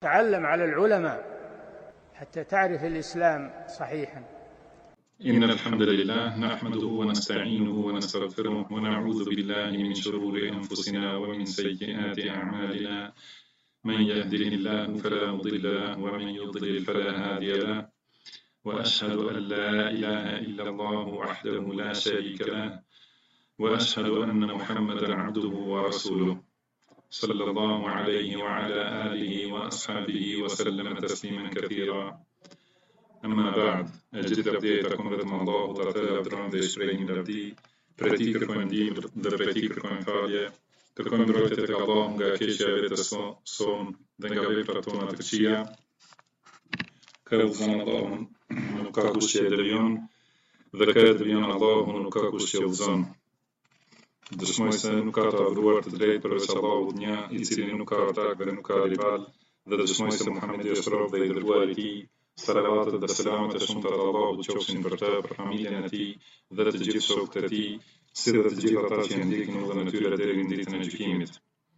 تعلم على العلماء حتى تعرف الإسلام صحيحا. إن الحمد لله نحمده ونستعينه ونستغفره ونعوذ بالله من شرور أنفسنا ومن سيئات أعمالنا. من يهده الله فلا مضل له ومن يضلل فلا هادي له، وأشهد أن لا إله إلا الله وحده لا شريك له، وأشهد أن محمدا عبده ورسوله صلى الله عليه وعلى آله وأصحابه وسلم تسليما كثيرا. أما بعد, gjithë lavdita kundrejt Allahut, atë lavdërojmë dhe shprehim lavdi, për ti kërkojmë ndihmë dhe për ti kërkojmë falje, kërkojmë mbrojtje tek Allahu nga keqja e vetes sonë dhe nga veprat tona të këqija. Ka udhëzon Allahun, nuk ka kush që e devijon, dhe ka devijon Allahun, nuk ka kush që e udhëzon. Dëshmoj se nuk ka të adhuruar të drejtë përveç Allahut një, i cili nuk ka ortak dhe nuk ka rival, dhe dëshmoj se Muhamedi është rob dhe i dërguar i tij. Salavatet dhe selamet e shumta të Allahut qofshin për të, për familjen e tij dhe të gjithë shokët e tij, si dhe të gjithë ata që ndjekin udhën e tyre deri në ditën e gjykimit.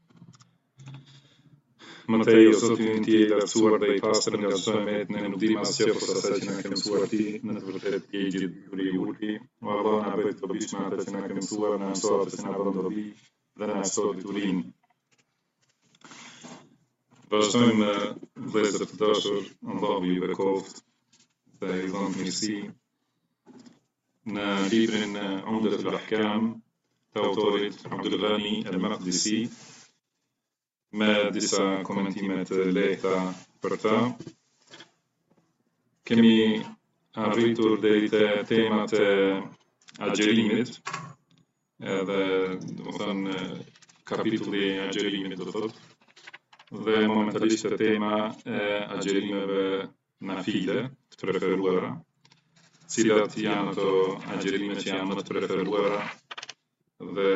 Mëtej, o Zoti ynë ti i lartësuar dhe i pastër nga çdo mëhet, ne nuk dimë asgjë posa asaj që na ke mësuar ti, në të vërtetë je i gjithë i ulti. O Allah, na bëj të dobishme atë që na ke mësuar, na mëso atë që na bën dobi dhe na mëso diturin. Vazhdojmë vëllezër të dashur, Allahu ju bekoft dhe ju dhon mirësi në librin Umdatul Ahkam të autorit Abdul Ghani al-Maqdisi, me disa komentime të lehta për ta. Kemi arritur deri te temat e agjerimit, edhe domethënë kapitulli i agjerimit do thotë, dhe momentalisht e tema e agjerimeve nafile të preferuara, cilat janë ato agjerime që janë më të preferuara dhe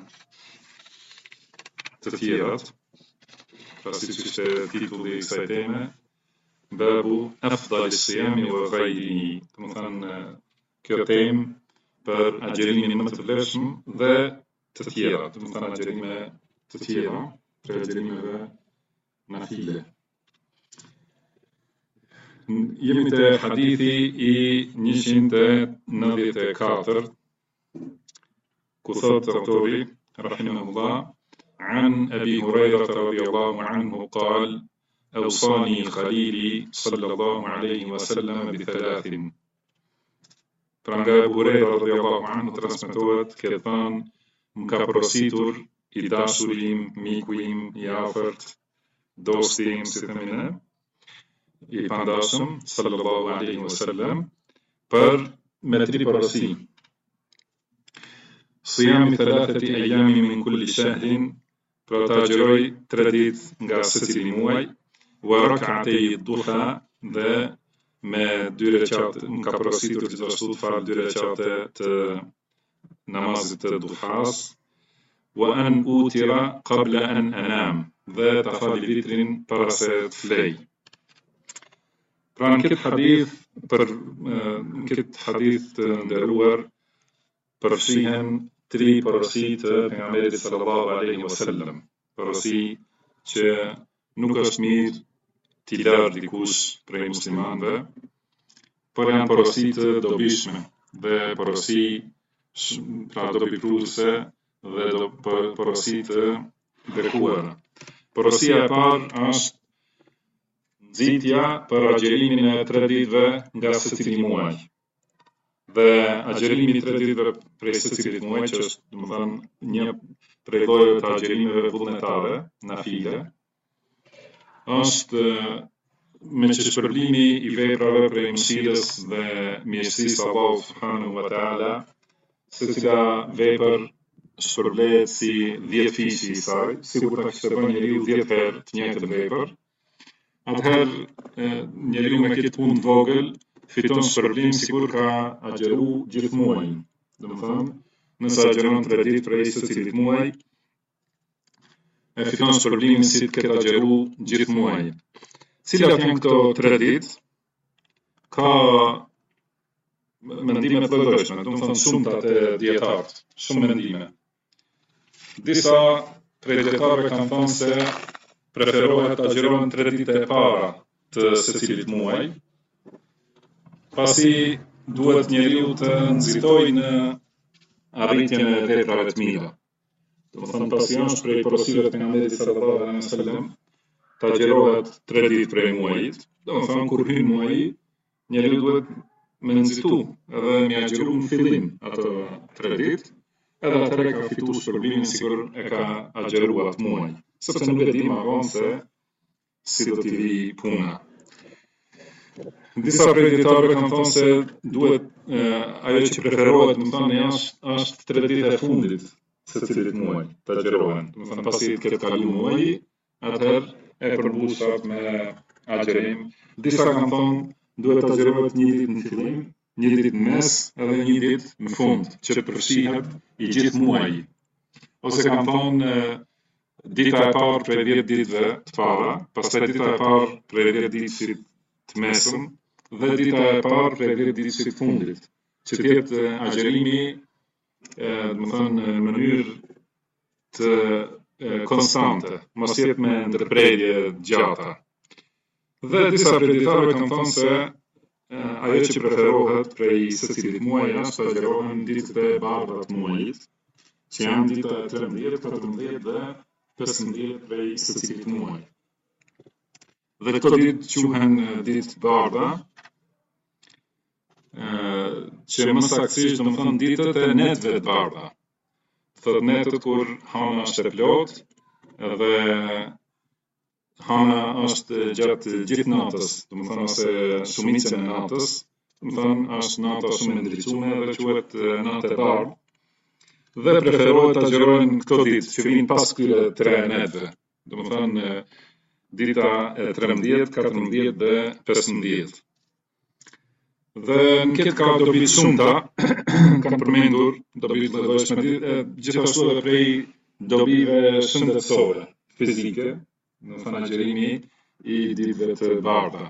të tjerat. Pasi që ishte titulli i kësaj teme, babu afdal as-siyami wa ghayrihi, domethënë kjo temë për agjerimin më të vlefshëm dhe të tjerat, domethënë agjerime të tjera, për agjerimeve nafile. Jemi te hadithi i 194, ku thot autori rahimahullah: عن أبي هريرة رضي الله عنه قال: أوصاني خليلي صلى الله عليه وسلم بثلاث. Pra nga Abu Hurajra radhiyallahu anhu transmetohet ke thënë, më ka porositur i dashuri im, miku im i afërt, dosti im, si themi ne, i pandashëm sallallahu alaihi wasallam, për me 3 porosi. Siyami thalathati ayami min kulli shahrin, pra ta agjeroj 3 ditë nga secili muaj, wa rak'atay duha, dhe me 2 recate, më ka porositur gjithashtu të fal 2 recate të namazit të duhas, wa an utira qabla an anam, dhe ta fali vitrin para se të flej. Pra në këtë hadith të nderuar përfshihen 3 porosi të pejgamberit sallallahu alaihi wasallam, porosi që nuk është mirë t'i larë dikush prej muslimanëve, por janë porosi të dobishme dhe porosi pra dobipruese dhe porosi të bekuara. Porosia e parë është nxitja për agjerimin e 3 ditëve nga secili muaj. Dhe agjerimi i 3 ditëve prej secilit muaj, që është domethënë një prej llojeve të agjerimeve vullnetare, nafile, është me që shpërblimi i veprave prej mëshirës dhe mirësisë Allahu subhanahu wa taala, secila vepër shpërblehet si 10 fishi i saj, sikur ta kishte bërë njeriu 10 herë të njëjtën vepër. Atëherë njeriu me këtë punë të vogël fiton shpërblim sikur ka agjeru gjithë muajin. Domethënë, nëse agjeron 3 ditë prej secilit muaj, e fiton shpërblimin si të ketë agjeru gjithë muajin. Cilat janë këto 3 ditë? Ka mendime të lloj-llojshme, domethënë shumëta të dietarët, shumë mendime. Disa prej dietarëve kanë thënë se preferohet të agjerohen 3 ditë e para të secilit muaj, pasi duhet njeriu të nxitojë në arritjen e veprave të mira. Do të thonë pasi është prej porosive të pejgamberit sallallahu alaihi wasallam, të agjerohet 3 ditë prej muajit. Do të thonë kur hyn muaji, njeriu duhet me nxitu edhe me agjeru në fillim ato 3 ditë, edhe atëherë ka fituar shpërblimin sikur e ka agjeruar atë muaj, sepse nuk e di më vonë se si do t'i vi puna. Disa prej dietarëve kanë thonë se duhet ajo që preferohet, do të thonë është 3 ditë e fundit se cilit muaj të agjerohen. Do të thonë pasi të ketë kaluar muaji, atëherë e përmbusat me agjerim. Disa kanë thonë duhet të agjerohet 1 ditë në fillim, 1 ditë në mes edhe 1 ditë në fund, që përfshihet i gjithë muaji. Ose kanë thonë dita e parë prej 10 ditëve të para, pastaj dita e parë prej 10 ditëve të mesëm dhe dita e parë prej 10 ditëve të fundit, që të jetë agjerimi, do të thonë në mënyrë të konstante, mos jetë me ndërprerje gjata. Dhe disa prej dietarëve kanë thonë se ajo që preferohet prej secilit muaji është të agjerohen ditët e bardha të muajit, që janë dita e 13, 14 dhe 15 prej secilit muaj. Dhe këto ditë quhen ditë bardha, që më saktësisht do të thonë ditët e netëve të bardha. Thotë netët kur hana është e plotë edhe hana është gjatë gjithë natës, do të thonë ose shumicën e natës, do të thonë është nata shumë e ndriçuar dhe quhet natë e bardhë. Dhe preferohet të agjerohen këto ditë që vinë pas këtyre 3 netëve, do të thonë dita e 13, 14 dhe 15. Dhe në këtë ka dobi të shumta, kanë përmendur dobi të llojshme, gjithashtu edhe prej dobive shëndetësore, fizike, do të thonë agjerimi i ditëve të bardha.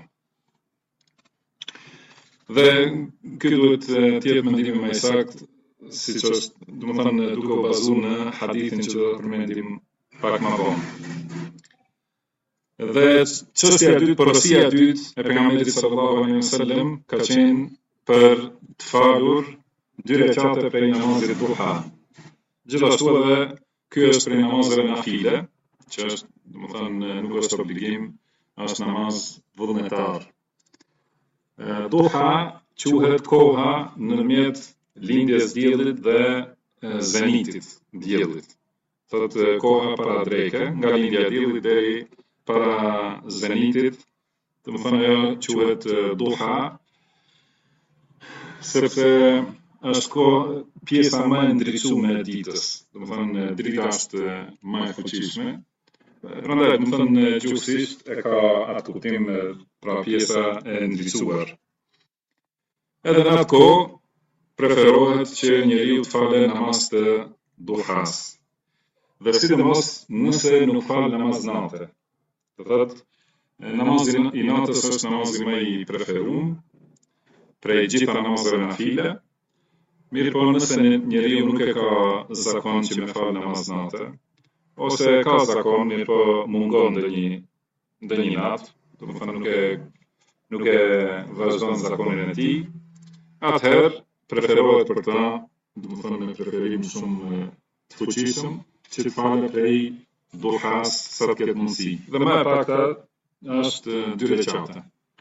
Dhe ky duhet të jetë mendimi më i saktë, siç është, do të thonë duke u bazuar në hadithin që do të përmendim pak më vonë. Dhe çështja e dytë, porosia e dytë e pejgamberit sallallahu alaihi wasallam ka qenë për të falur 2 rekate prej namazit duha. Gjithashtu edhe ky është prej namazeve nafile, që është, do të thonë nuk është obligim, është namaz vullnetar. Duha quhet koha ndërmjet lindjes diellit dhe zenitit diellit. Thotë koha para dreke, nga lindja e diellit deri para zenitit, do të thonë ajo quhet duha, sepse është pjesa më e ndriçuar e ditës. Do të thonë drita është më e fuqishme. Prandaj, do të thonë gjuhësisht e ka atë kuptim, pra pjesa e ndriçuar. Edhe në atë kohë preferohet që njeriu të falë namaz të duhas. Dhe sidomos nëse nuk fal namaz natë. Do thotë namazi i natës është namazi më i preferuar prej gjitha namazeve nafile. Mirë po nëse njeriu nuk e ka zakon që me fal namaz natë, ose ka zakon, mirë po mungon ndonjë natë, do të thonë nuk e vazhdon zakonin e tij, atëherë preferohet për ta, do të thonë me preferim shumë të fuqishëm, që të falë prej duhas sa të ketë mundësi. Dhe më e pakta është 2 rekate.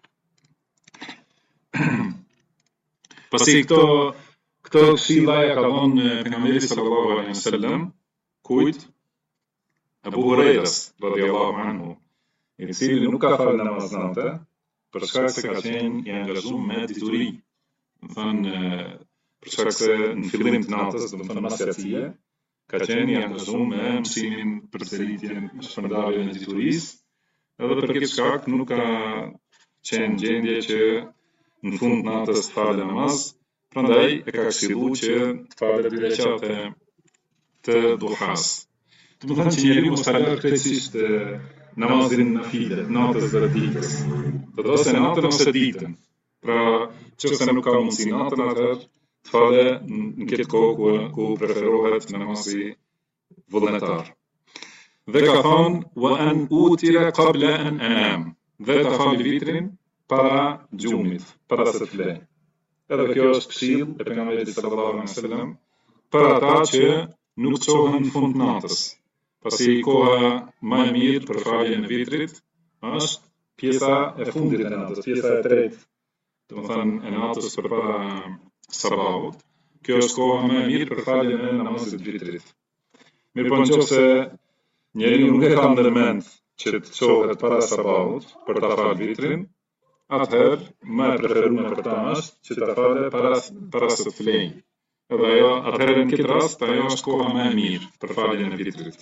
Pasi këto këshilla ja ka dhënë pejgamberi sallallahu alaihi wasallam kujt? Abu Hurajras radhiyallahu anhu, i cili nuk ka falë namaz natë, për shkak se ka qenë i angazhuar me dituri. Do thonë për shkak se në fillim të natës, do thonë mas jacie, ka qenë i angazhuar me mësimin për përsëritjen shpërndarjen e diturisë, edhe për këtë shkak nuk ka qenë gjendje që në fund natës të falë namaz, prandaj e ka këshilluar që të falë 2 rekate të duhas. Do të thonë që njeriu mos ta lërë krejtësisht namazin nafile, natës dhe ditës. Do të ose natën ose ditën. Pra, nëse nuk ka mundësi natën, atëherë të falë në këtë kohë ku preferohet namazi vullnetar. Dhe ka thonë, wa an utira qabla an anam. Dhe ta fali vitrin para gjumit, para se të flej. Edhe kjo është këshill e pejgamberit sallallahu alaihi wasallam për ata që nuk çohen në fund natës. Pasi koha më e mirë për faljen e vitrit është pjesa e fundit e natës, pjesa e tretë, domethënë e natës përpara sabahut. Kjo është koha më e mirë për faljen e namazit të vitrit. Mirëpo nëse njeriu nuk e ka ndërmend që të çohet para sabahut për ta falë vitrin, atëherë më e preferuar për ta është që ta falë para se të flejë. Edhe ajo, atëherë në këtë rast, ajo është koha më e mirë për faljen e vitrit.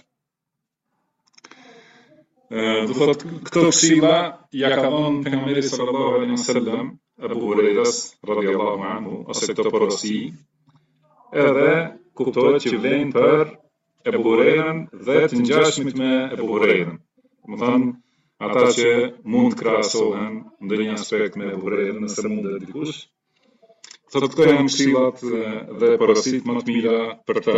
Do thotë, këto këshilla ja ka dhënë pejgamberi sallallahu alaihi wasallam Abu Hurajras radhiyallahu anhu, ose këto porosi, edhe kuptohet që vlen për Abu Hurajran dhe të ngjashmit me Abu Hurajran. Domethënë, ata që mund krahasohen ndonjë aspekt me Abu Hurajran, nëse mundet dikush. Thotë këto janë këshillat dhe porositë më të mira për të.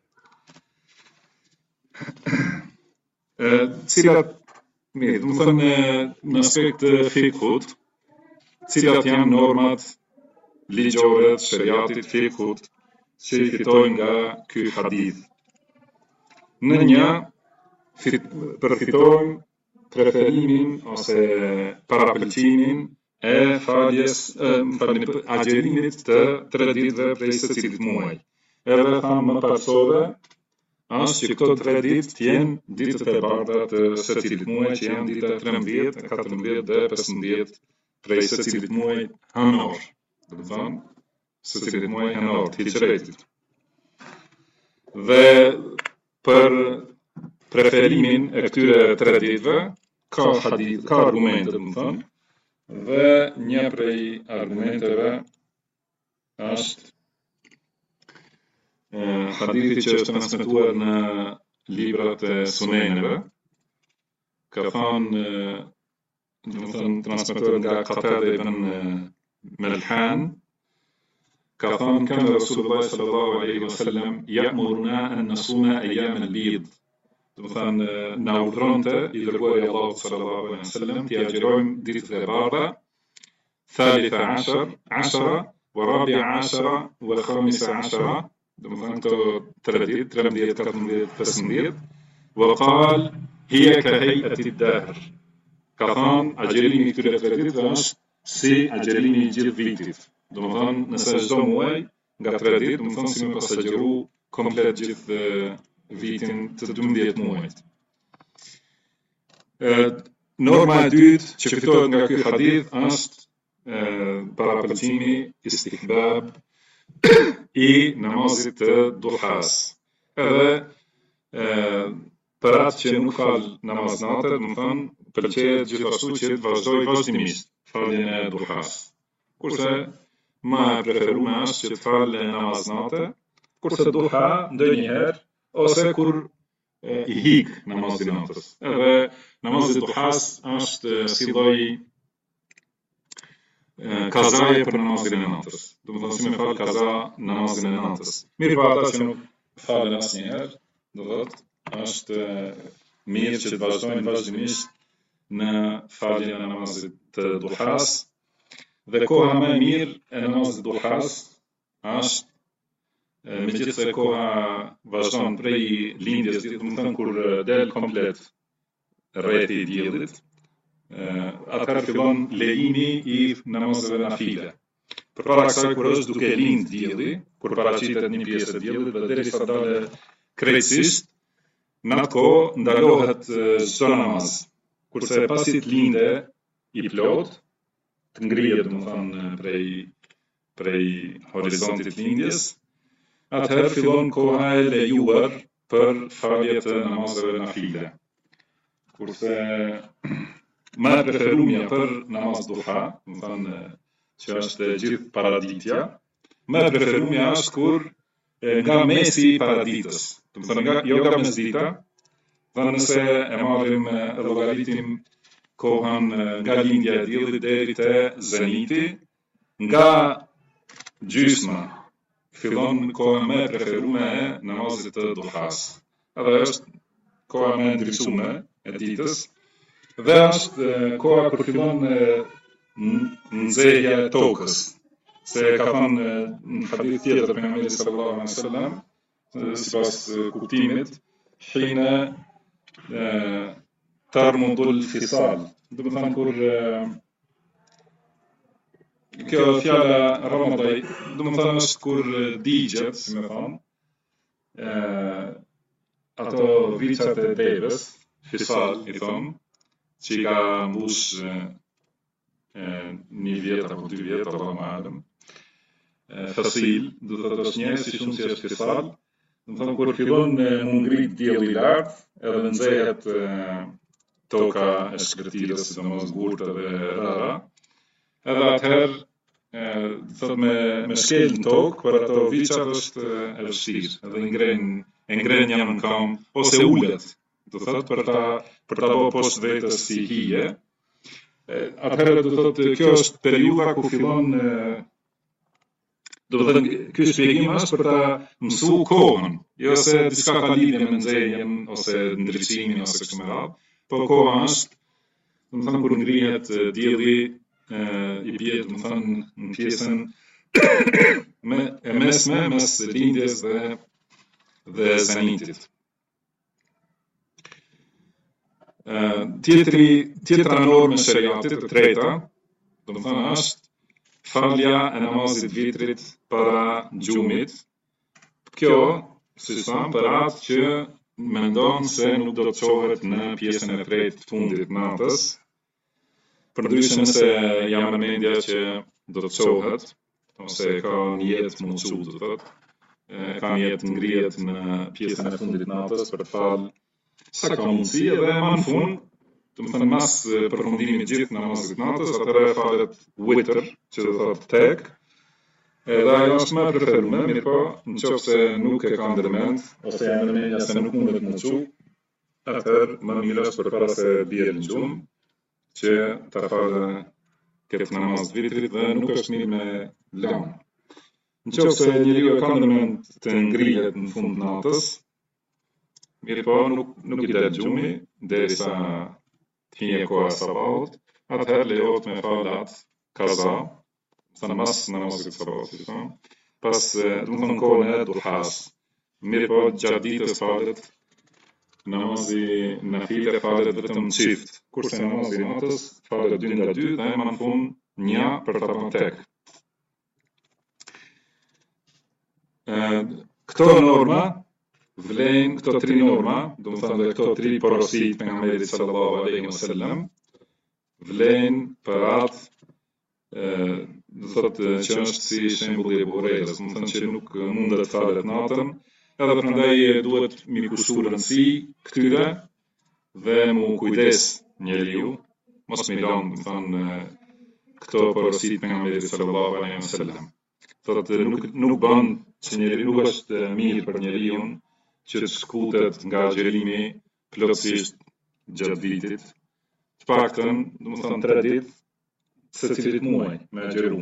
Cilat, mirë, domethënë në aspekt fikhut, cilat janë normat ligjore të shariatit fikhut që i fitojnë nga ky hadith. Në një përfitojmë preferimin ose parapëlqimin e faljes, agjerimit të 3 ditëve prej secilit muaj. Edhe thamë më parësove, është që këto 3 ditë të jenë ditët e bardha të secilit muaj, që janë ditët 13, 14 dhe 15 prej secilit muaj hanor. Do të thonë, secilit muaj hanor të hijretit. Dhe për preferimin e këtyre 3 ditëve ka hadith, ka argumente, do të thonë, dhe një prej argumenteve është hadithi që është transmetuar në librat e suneneve. Ka thonë, do të thonë, transmetuar nga Qatada ibn Malhan, ka thonë, kana Rasulullah sallallahu alaihi wasallam ya'muruna an nasuma ayyam al-bid. Do të thonë, na urdhronte i dërguari i Allahut sallallahu alaihi wasallam të agjerojmë ditët e bardha, thalitha ashara, wa rabi'a ashara, wa khamisa ashara, do të thonë këto 3 ditë, 13, 14, 15, wa qal hiya ka hay'ati ad-dahr. Ka thonë, agjerimi i këtyre 3 ditëve është si agjerimi i gjithë vitit. Do të thonë, nëse çdo muaj nga 3 ditë, do të thonë si më pas agjeru komplet gjithë vitin të 12 muajt. Norma e dytë që fitohet nga ky hadith është parapëlqimi istihbab i namazit të duhas. Edhe për atë që nuk fal namaz natë, do të thonë, pëlqejet gjithashtu që të vazhdoj vazhdimisht faljen e duhas. Kurse më e preferuar është që të fal namaz natë, kurse duha ndonjëherë ose kur i hik namazi i natës. Edhe namazi i duhas është si lloj kazaje për namazin e natës. Do të thonë si me fal kaza namazin e natës. Mirë pa ata që nuk falen asnjëherë, do thotë është mirë që të vazhdojnë vazhdimisht në faljen e namazit të duhas. Dhe koha më e mirë e namazit të duhas është megjithëse koha vazhdon prej lindjes, do të thonë kur del komplet rreti i diellit, atëherë fillon lejimi i namazeve nafile. Përpara kësaj kur është duke lind dielli, kur paraqitet një pjesë e diellit dhe derisa dalë krejtësisht, në atë kohë ndalohet çdo namaz. Kurse pasi të linde i plot, të ngrihet domethënë prej horizontit të lindjes, atëherë fillon koha e lejuar për falje të namazeve nafile. Kurse më e preferuar për namaz duha, domethënë që është gjithë paraditja, më e preferuar është kur nga mesi i paraditës, domethënë jo nga mesdita, dhe nëse e marrim e llogaritim kohën nga lindja e diellit deri te zeniti, nga gjysma fillon koha më e preferuar e namazit të duhas. Edhe është koha më ndryshme e ditës, dhe është koha kur fillon nxehja e tokës. Se ka thënë në hadith tjetër pejgamberi sallallahu alaihi wasallam, sipas kuptimit, hina tarmudul fisal. Do të thënë kur kjo fjala Ramadai, do të thënë është kur digjet, si më thon, ato vicat e devës, fisal i thon, që i ka mbush një vjet apo 2 vjet, Allahu alem. Fasil, do të thotë është njerëz si shumë si është fisal, do të thonë kur fillon me ngrit dielli i lartë, edhe nxehet toka e shkretirës, sidomos gurta dhe rara, edhe atëherë thot me shkel në tokë, për ato vicat është e vështirë, edhe ngren jam në kam, ose ullet, do thot për ta bo poshtë vetës si hije. Atëherë do thot kjo është periudha ku fillon, do thot ky shpjegim është për ta mësu kohën, jo se diçka ka lidhje me nxehjen ose ndriçimin ose kështu me radhë, po koha është, do thon kur ngrihet dielli i bie, do thon në pjesën e mesme mes lindjes dhe zenitit. Tjetra normë e shariatit, e treta, do të thënë është falja e namazit vitrit para gjumit. Kjo, si thamë, për atë që mendon se nuk do të çohet në pjesën e tretë të fundit natës, përndryshe nëse jam në mendja që do të çohet, ose ka një jetë muçu, do të thotë, ka një jetë ngrihet në pjesën e fundit të natës për të falë sa ka mundësi, edhe më në fund, do të thënë mas përfundimit gjithë namazit të natës, atëherë falet witr, që do thotë tek, edhe ajo është më e preferuar, mirë po, nëse nuk e ka ndërmend, ose jam në mendja se nuk mundet më çu, atëherë më mirë është përpara se bie në gjumë, që ta falë këtë namaz vitrit dhe nuk është mirë me lanë. Nëse njeriu e ka ndërmend të ngrihet në fund natës, mirë po nuk i del gjumi derisa të hije koha e sabahut, atëherë lejohet me falat kaza, sa mas namazit sabahut, pas do të thonë kohën e duhas. Mirë po gjatë ditës falet namazi nafile falet vetëm në çift, kurse namazi i natës falet 2 nga 2 dhe më në fund 1 për ta bërë tek. Këto norma vlen, këto 3 norma, do të thënë këto 3 porosit pejgamberit sallallahu alaihi wasallam, vlen për atë, do thotë që është si shembulli i Buhurejrës, do të thënë që nuk mundet të falet natën, edhe prandaj duhet mi kushtu rëndësi këtyre dhe mu kujdes njeriu, mos mi lënë, do të thënë këto porosit pejgamberit sallallahu alaihi wasallam. Thotë nuk bën që njeriu, nuk është mirë për njeriu që të skutet nga agjerimi plotësisht gjatë vitit, të paktën, do të thënë 3 ditë secilit muaj me agjeru.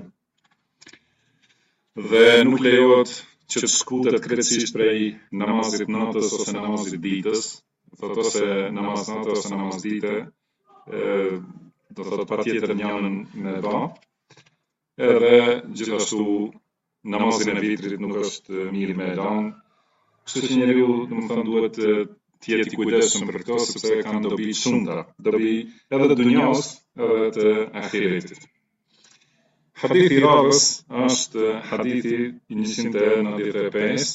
Dhe nuk lejohet që të skutet krejtësisht prej namazit natës ose namazit ditës, thotë ose namaz natë ose namaz dite, do thotë patjetër njënën me ba, edhe gjithashtu namazin e vitrit nuk është mirë me lanë. Kështu që njeriu, do të thënë, duhet të jetë i kujdesshëm për këto, sepse kanë dobi shumëta, dobi edhe të dunjas edhe të ahiretit. Hadithi i radhës është hadithi 195.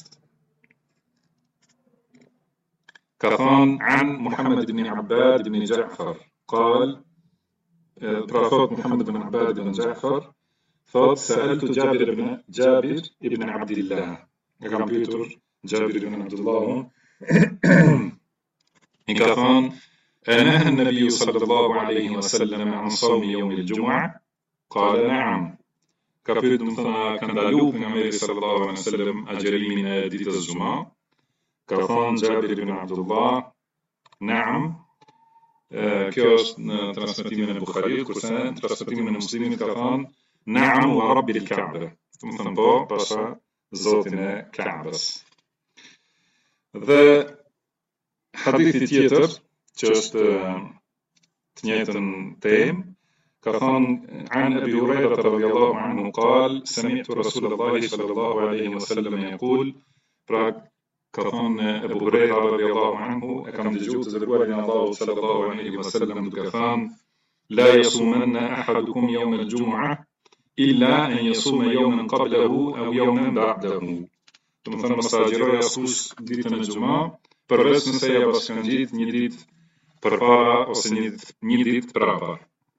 Ka thënë an Muhammad ibn Abbad ibn Ja'far, قال pra thot Muhammad ibn Abbad ibn Ja'far, thot sa'altu Jabir ibn Abdillah. E kam pyetur Jabir ibn Abdullah, i ka thënë أنهى النبي صلى الله عليه وسلم عن صوم يوم الجمعة؟ قال نعم. Ka pyetur, do të thënë, ka ndalu pejgamberi sallallahu alaihi wasallam agjerimin e ditës Xuma? Ka thënë Jabir ibn Abdullah, na'am. Kjo është në transmetimin e Buhariut, kurse në transmetimin e Muslimit ka thënë na'am wa rabbil Ka'be. Do të thënë po, pasha Zotin e Ka'bes. Dhe hadithi tjetër, që është të njëjtën temë, ka thënë an Abi Huraira radhiyallahu anhu قال سمعت رسول الله صلى الله عليه وسلم يقول pra ka thënë Abu Huraira radhiyallahu anhu e kam dëgjuar të dërguarin e Allahut sallallahu alaihi wasallam duke thënë la yasumanna ahadukum yawm al-jum'ah illa an yasuma yawman qablahu aw yawman ba'dahu. Do të thënë mos agjeroj askush ditën e xumë, përveç nëse ja bashkangjit një ditë përpara ose një ditë prapa.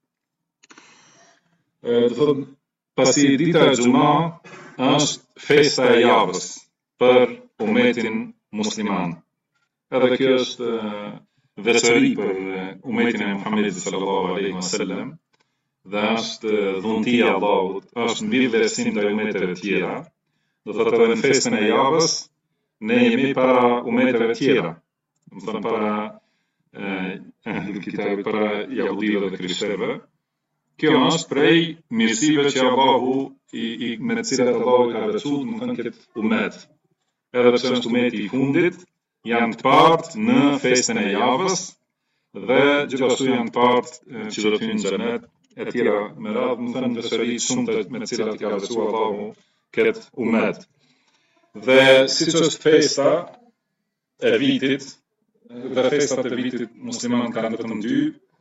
Do thotë pasi dita e xumë është festa e javës për umetin musliman. Edhe kjo është veçori për umetin e Muhamedit sallallahu alaihi wasallam dhe është dhuntia e Allahut, është mbi vlerësim ndaj umeteve tjera. Do thotë edhe në festën e javës ne jemi para umeteve tjera. Do thonë para kitabit, para jahudive dhe krishterëve. Kjo është prej mirësive që Allahu me të cilat Allahu ka veçuar, do thënë këtë umet. Edhe pse është umeti i fundit, janë të partë në festën e javës dhe gjithashtu janë të partë që do të hyjnë në xhenet e tjera me radhë, do thënë veçori shumë me të cilat ka veçuar Allahu këtë umet. Dhe siç është festa e vitit, dhe festat e vitit musliman kanë vetëm dy,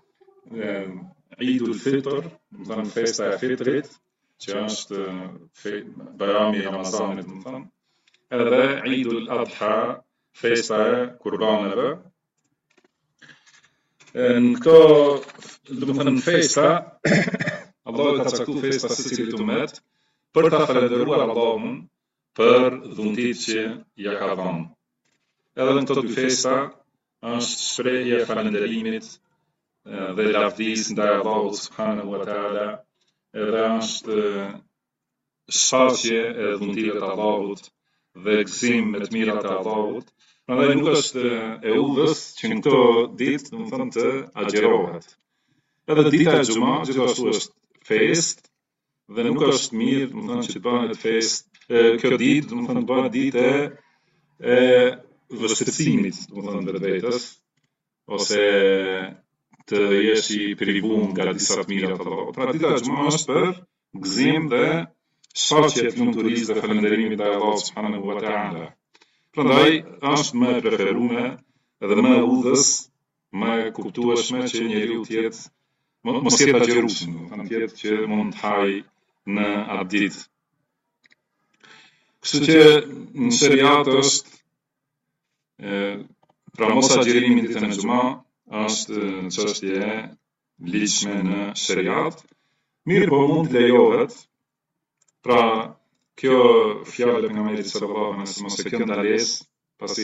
Eidul Fitr, do thënë festa e fitrit, që është Bajrami i Ramazanit, do thënë, edhe Eidul Adha, festa e kurbaneve. Në këto, do të thënë festa, Allahu ka caktuar festa secilit umet për ta falendëruar Allahun për dhuntit që ja ka dhënë. Edhe në këto dy festa është shprehje e falënderimit dhe lavdisë ndaj Allahut subhanahu wa taala, edhe është shfaqje e dhuntive të Allahut dhe gëzim me të mirat e Allahut. Prandaj nuk është e udhës që në këto ditë, do të thënë, të agjerohet. Edhe dita e xumë gjithashtu është festë dhe nuk është mirë, do të thënë, që të bëhet festë. Kjo ditë, do të thënë, bëhet ditë e vështirësimit, do të thënë, vetvetes, ose të jesh i privuar nga disa të mirat të Allahut. Pra dita e xumë është për gëzim dhe shfaqje të lumturisë dhe falënderimit ndaj Allahut subhanahu wa taala. Prandaj është më e preferuar edhe më e udhës, më e kuptueshme që njeriu të jetë mos jetë agjerueshëm, do të jetë që mund të hajë në atë ditë. Kështu që në shariat është pra mos agjerimi ditën e xumë është çështje ligjshme në shariat. Mirë po mund të lejohet. Pra kjo fjalë e pejgamberit sallallahu alaihi wasallam se kjo ndalesë, pasi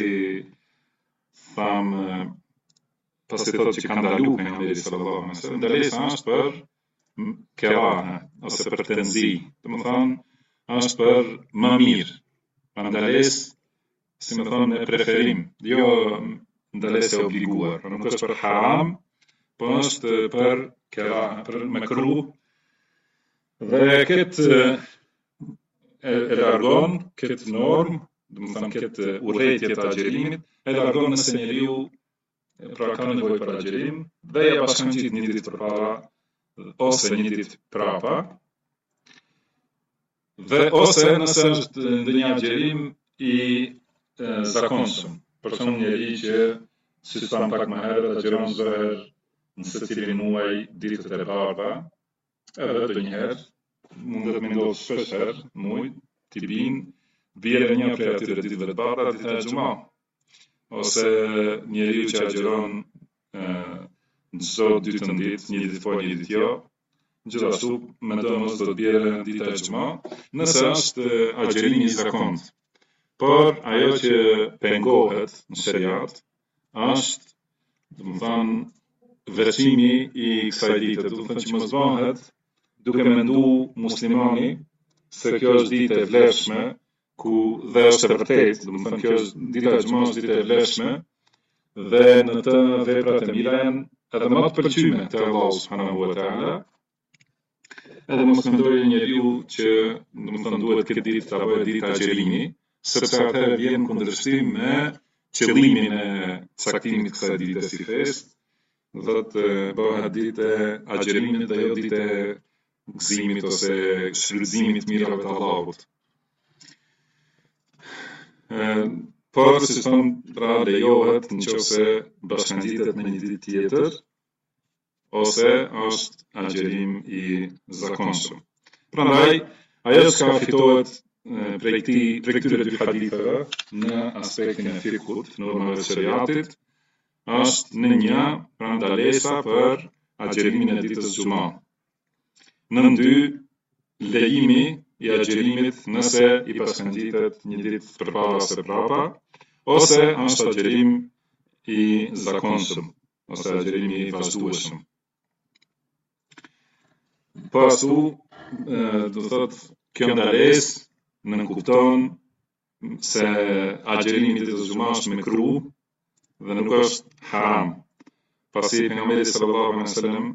thotë që ka ndaluar pejgamberi sallallahu alaihi wasallam, ndalesa është për kerahe ose për tenzi, domethënë është për më mirë. Pra ndalesë, si më thonë, e preferim, jo ndalesë e obliguar, pra nuk është për haram, po është për kerahe, për mekruh. Dhe këtë e largon këtë normë, do të thënë këtë urrëtie të agjerimit, e largon nëse njeriu pra ka nevojë për agjerim dhe ja bashkangjit një ditë përpara ose një ditë prapa, dhe ose nëse është ndonjë agjerim i zakonshëm. Për shembull njeriu që, siç thamë pak më herët, agjeron çdo herë në secilin muaj ditët e bardha, edhe ndonjëherë mundet me ndodhë shpesher, muj, t'i bjerë një prej atyre ditëve të bardha, dita e xumë. Ose njeriu që agjeron çdo ditën ditë, një ditë po, një ditë jo, gjithashtu mendon se do të bjerë dita e xumë, nëse është agjerimi i zakonit. Por ajo që pengohet në shariat është, do të thënë, veçimi i kësaj dite, do të thënë që mos bëhet duke mendu muslimani se kjo është ditë e vlefshme, dhe është e vërtetë, do të thënë kjo është dita e xumë, është ditë e vlefshme, dhe në të veprat e mira janë edhe më të pëlqyme te Allahu subhanahu wa taala. Edhe mos mendojë njeriu që, do të thënë, duhet këtë ditë ta bëjë ditë agjerimi, sepse atëherë vjen kundërshtim me qëllimin e caktimit kësaj dite si festë, do thotë bëhet ditë e agjerimit dhe jo ditë e gëzimit ose shfrytëzimit mirave të Allahut. Por si thon, pra lejohet nëse bashkangjitet me një ditë tjetër ose është agjerim i zakonshëm. Prandaj ajo që fitohet prej këtyre dy haditheve në aspektin e fikut, normave të shariatit, është në një pra ndalesa për agjerimin e ditës xuma. Në dy lejimi i agjerimit nëse i bashkangjitet një ditë përpara se prapa, ose është agjerim i zakonshëm, ose agjerim i vazhdueshëm. Pasu, do thotë, kjo ndalesë nënkupton se agjerimi i ditës xuma është mekruh dhe nuk është haram. Pasi pejgamberi sallallahu alaihi wasallam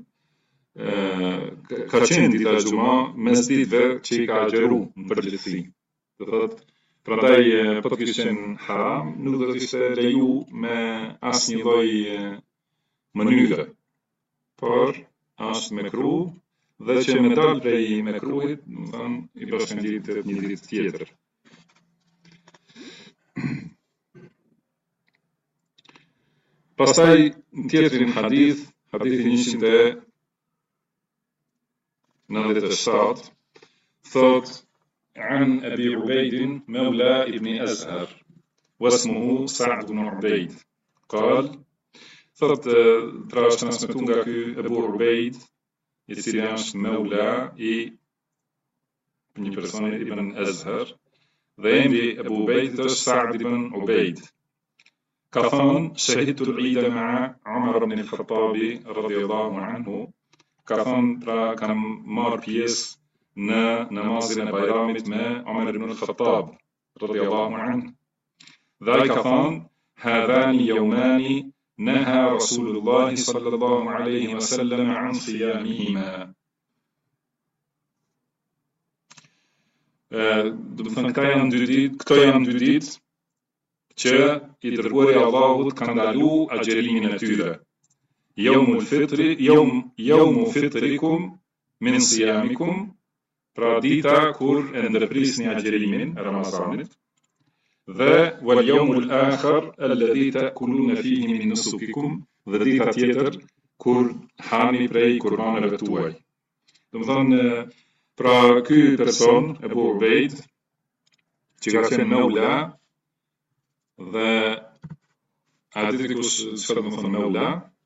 ka qenë dita xuma mes ditëve që i ka agjeru në përgjithësi. Do thotë, prandaj po të kishte qenë haram, nuk do të ishte leju me asnjë lloj mënyre. Por është mekruh dhe që me dal prej mekruhit, do të thonë, i bashkangjitet një ditë tjetër. Pastaj në tjetrin hadith, hadithi 197, thot عن أبي عبيد مولى ابن أزهر واسمه سعد بن عبيد قال thot trash transmetu nga ky Abu Ubejd, i cili është maula i një personi ibn Azhar, dhe emri Abu Ubejd është Sa'd ibn Ubejd. Ka thënë shahidtu al-Eid ma'a Umar ibn al-Khattab radhiyallahu anhu, ka thënë pra kam marrë pjesë në namazin e Bajramit me Umar ibn al-Khattab radhiyallahu anhu. Dhe ai ka thënë hadhani yawmani naha Rasulullah sallallahu alaihi wasallam an siyamihima. Do të thënë këto janë dy ditë që i dërguari i Allahut ka ndalu agjerimin e tyre. Yawmu fitrikum min siyamikum, pra dita kur e ndërprisni agjerimin e Ramazanit, dhe wal yawmul akhar alladhi ta'kuluna fihi min nusukikum, dhe dita tjetër kur hani prej kurbanëve tuaj. Do të thonë, pra ky person Abu Ubejd, që ka qenë maula, dhe a diti dikush çfarë do të thonë maula?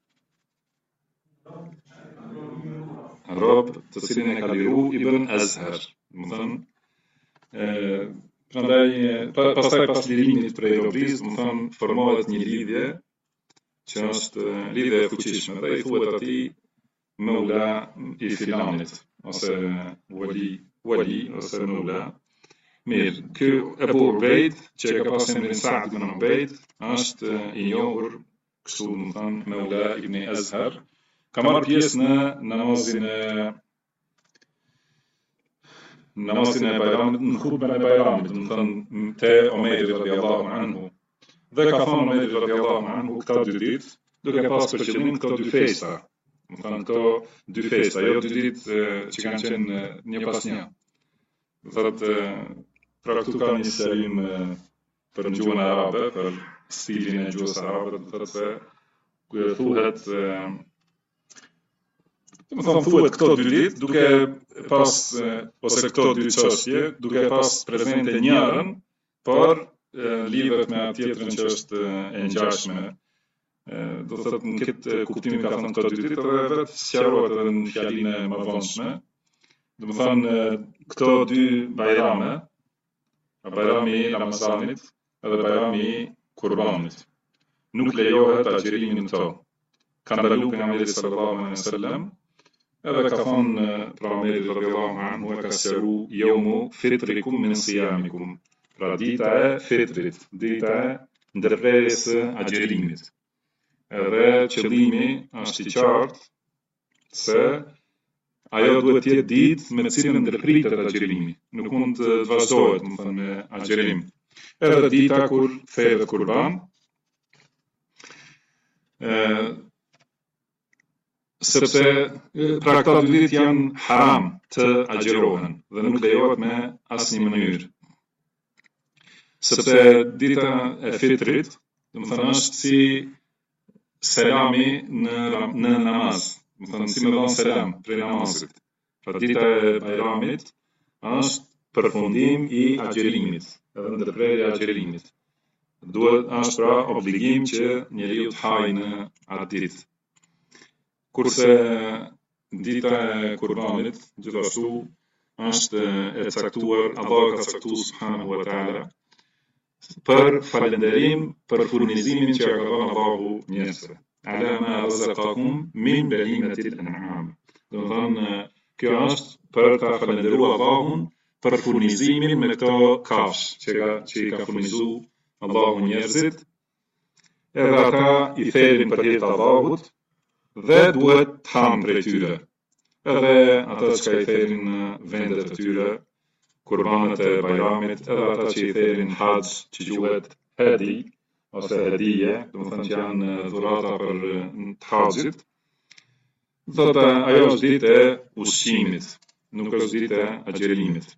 Rob të cilin e ka liru ibn Azhar. Do të thonë, prandaj pastaj pas lirimit prej robërisë, do të thonë formohet një lidhje që është lidhje e fuqishme dhe i thuhet atij maula i filanit ose wali ose maula. Mirë, ky Abu Ubejd që ka pas emrin Sa'd ibn Ubejd është i njohur kështu, do të thonë maula ibn Azhar. Ka marrë pjesë në namazin e Bajramit, në hutbën e Bajramit, do të thonë te Omeri radhiyallahu anhu. Dhe ka thënë Omeri radhiyallahu anhu këta dy ditë, duke pas për qëllim këto dy festa. Do të thonë këto dy festa, jo dy ditë që kanë qenë një pas një. Do thotë, pra këtu ka një serim për në gjuhën arabe, për stilin e gjuhës arabe, do thotë se thuhet thuhet këto dy ditë duke pas ose këto dy çështje duke pas prezente njërën, por lidhet me atë tjetrën që është e ngjashme. Do thotë në këtë kuptim ka thënë këto dy ditë dhe vetë sqarohet edhe në fjalinë e mëvonshme. Do të thonë këto dy bajrame, bajrami i Ramazanit edhe bajrami i Kurbanit, nuk lejohet agjerimi në to. Ka ndalu pejgamberi sallallahu alaihi wasallam. Edhe ka thonë pra Omeri radhiyallahu anhu e ka sqaru yawmu fitrikum min siyamikum, pra dita e fitrit, dita e ndërprerjes së agjerimit. Edhe qëllimi është i qartë se ajo duhet të jetë ditë me të cilën ndërpritet agjerimi, nuk mund të vazhdohet, do të thonë, me agjerim. Edhe dita kur thehet kurban, sepse pra këta dy ditë janë haram të agjerohen dhe nuk lejohet me asnjë mënyrë. Sepse dita e fitrit, domethënë është si selami në namaz, domethënë si me dhënë selam prej namazit. Pra dita e Bajramit është përfundim i agjerimit, edhe ndërprerja e agjerimit. Është pra obligim që njeriu të hajë në atë ditë. Kurse dita e Kurbanit gjithashtu është e caktuar, Allahu ka caktuar subhanahu wa taala për falënderim për furnizimin që ka dhënë Allahu njerëzve. Ala ma razaqakum min bahimatil an'am. Do të thonë kjo është për ta falënderuar Allahun për furnizimin me këto kafsh që i ka furnizuar Allahu njerëzit. Edhe ata i therin për hir të Allahut dhe duhet të hanë prej tyre. Edhe ata që i therin në vendet e tyre, kurbanët e Bajramit, edhe ata që i therin haxh, që quhet hedi ose hedije, domethënë që janë dhurata për të haxhit. Thotë ajo është ditë e ushqimit, nuk është ditë e agjerimit.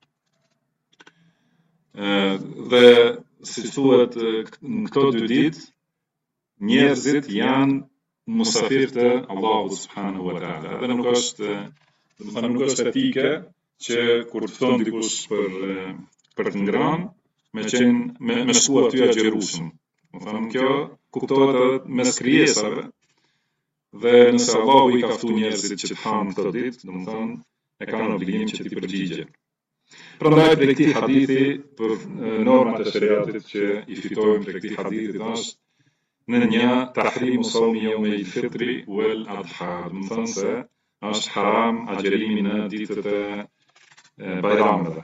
Dhe si thuhet në këto dy ditë, njerëzit janë musafir të Allahut subhanahu wa taala. Dhe nuk është etike që kur të thon dikush për të ngrënë me shku aty agjerueshëm. Domethënë kjo kuptohet edhe mes krijesave. Dhe nëse Allahu i ka ftuar njerëzit që të hanë këtë ditë, domethënë e kanë obligim që t'i përgjigjen. Prandaj prej këtij hadithi për normat e shariatit që i fitojmë prej këtij hadithi është në një tahrimu sawmi yawmil fitri wal adha, domethënë se është haram agjerimi në ditët e Bajrameve.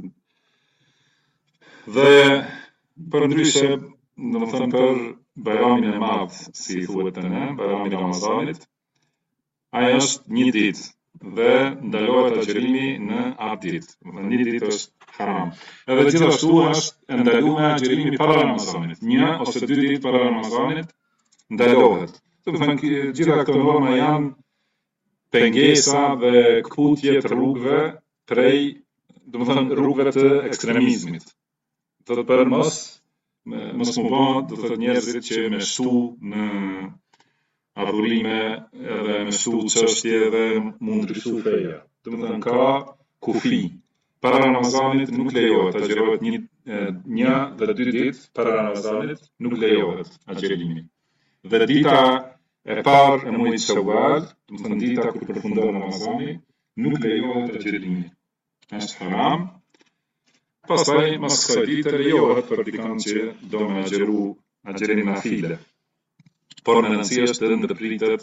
Dhe përndryshe, domethënë për Bajramin e madh, si thuhet ne, Bajramin e Ramazanit, ai është një ditë dhe ndalohet agjerimi në atë ditë. Domethënë një ditë është haram. Edhe gjithashtu është ndaluar agjerimi para Ramazanit. 1 ose 2 ditë para Ramazanit ndalohet. Domethënë gjitha këto norma janë pengesa dhe kputje të rrugëve prej, domethënë rrugëve të ekstremizmit. Do të për mos më bën, do të thotë njerëzit që me shtu në adhurime edhe me shtu çështje edhe mund ndryshu feja. Domethënë ka kufi. Para Ramazanit nuk lejohet, agjerohet 1 dhe 2 ditë para Ramazanit nuk lejohet agjerimi. Dhe dita e parë e muajit Shawwal, domethënë dita kur përfundon Ramazani, nuk lejohet agjerimi. Është haram. Pastaj mas kësaj dite lejohet për dikën që do me agjerim nafile. Por në rëndësi është të ndërpritet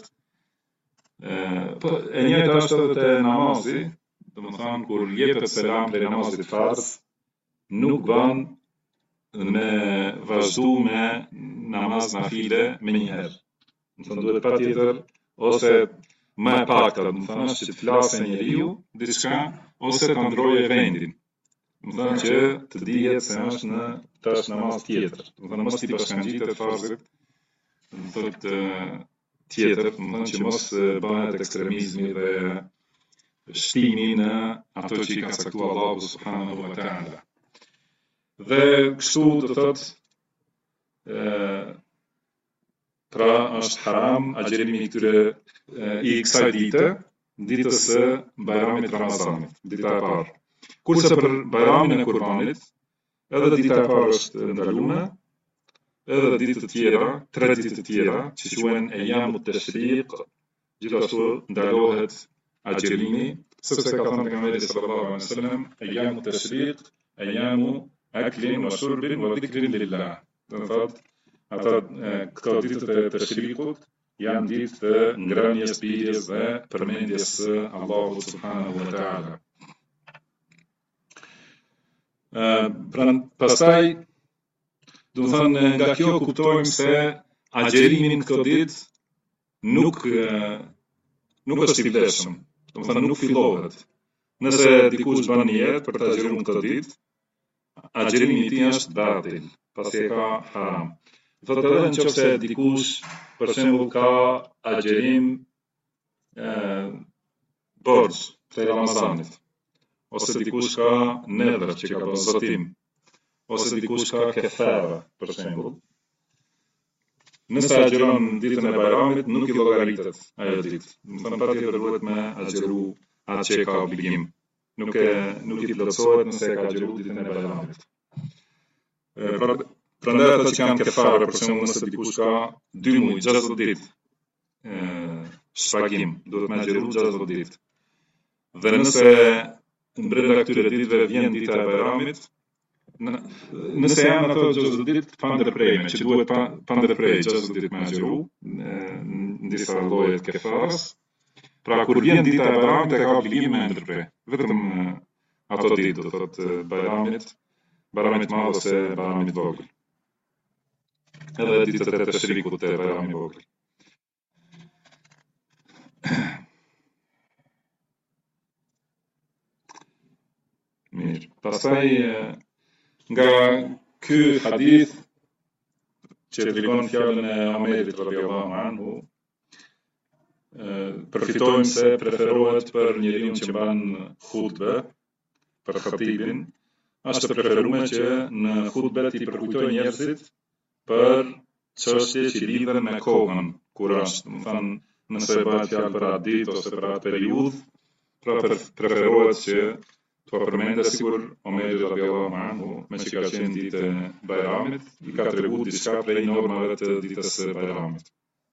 e njëjta është edhe te namazi, domethënë kur jepet selam prej namazit farz, nuk bën me vazhdu me namaz nafile me njëherë. Domethënë duhet patjetër ose më e pakta, domethënë që të flasë njeriu diçka ose të ndrojë vendin. Domethënë që të dihet se është në tash namaz tjetër. Domethënë mos i bashkangjitet farzit, thotë tjetër, domethënë që mos bëhet ekstremizmi dhe shtimi në ato që i ka caktuar Allahu subhanahu wa taala. Dhe kështu do thotë pra është haram agjerimi i kësaj dite, ditës së Bajramit Ramazanit, dita e parë. Kurse për Bajramin e Kurbanit, edhe dita e parë është ndaluar, edhe ditë të tjera, 3 ditë të tjera, që quhen Ayamut Tashriq, gjithashtu ndalohet agjerimi, sepse ka thënë pejgamberi sallallahu alaihi wasallam, Ayamut Tashriq, ayamu aklin wa shurbin wa dhikrin lillah. Do të thotë, ata këto ditët e Tashrikut janë ditë të ngrënies, pirjes dhe përmendjes së Allahut subhanahu wa taala. Pastaj, do të thënë, nga kjo kuptojmë se agjerimin këto ditë nuk është i vlefshëm. Do të thënë nuk fillohet. Nëse dikush bën niyet për të agjeruar këto ditë, agjerimi i tij është batil, pasi e ka haram. Thot edhe në qoftë se dikush për shembull ka agjerim borxh të Ramazanit, ose dikush ka nedër që ka bërë zotim, ose dikush ka kefara, për shembull. Nëse agjeron ditën e Bajramit, nuk I llogaritet ajo ditë. Do të thënë patjetër duhet me agjeru atë që ka obligim. Nuk I plotësohet nëse ka agjeru ditën e Bajramit. Prandaj ata që kanë kefare, për shembull nëse dikush ka 2 muaj, 60 ditë shpagim, duhet me agjeru 60 ditë. Dhe nëse brenda këtyre ditëve vjen dita e Bajramit, nëse janë ato 60 ditë pa ndërprerje, që duhet pa ndërprerje 60 ditë me agjeru, në disa lloje të kefares, pra kur vjen dita e Bajramit e ka obligim me ndërprerje. Vetëm ato ditë, do thotë Bajramit madh ose Bajramit vogël. Edhe ditët e Tashrikut të Bajramit vogël. Mirë. Pastaj nga ky hadith që tregon fjalën e Omerit radhiyallahu anhu, përfitojmë se preferohet për njeriu që mban hutbe, për khatibin, është preferuar që në hutbe t'i përkujtojë njerëzit për çështje që lidhen me kohën kur është, do të thënë, nëse bëhet fjalë për atë ditë ose për atë periudhë, pra preferohet që t'u përmendet sikur Omeri radhiyallahu anhu, me që ka qenë ditë e Bajramit, I ka treguar diçka prej normave të ditës së Bajramit.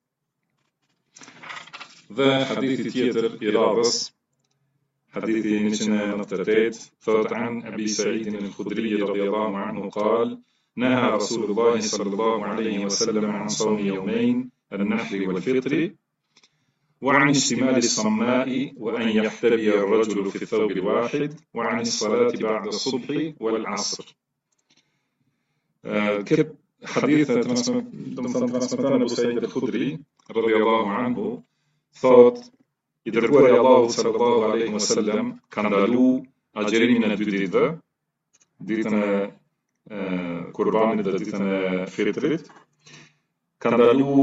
Dhe hadithi tjetër I radhës, hadithi 198, thot an Abi Sa'id al-Khudri radhiyallahu anhu قال نهى رسول الله صلى الله عليه وسلم عن صوم يومين النحر والفطر وعن اشتمال الصماء وأن يحتبي الرجل في الثوب الواحد وعن الصلاة بعد الصبح والعصر. كتب حديث ترانسمتان أبو سعيد الخدري رضي الله عنه thot I dërguari Allahu sallallahu alaihi wasallam ka ndalu agjerimin e dy ditëve, ditën e Kurbanit dhe ditën e Fitrit. Ka ndalu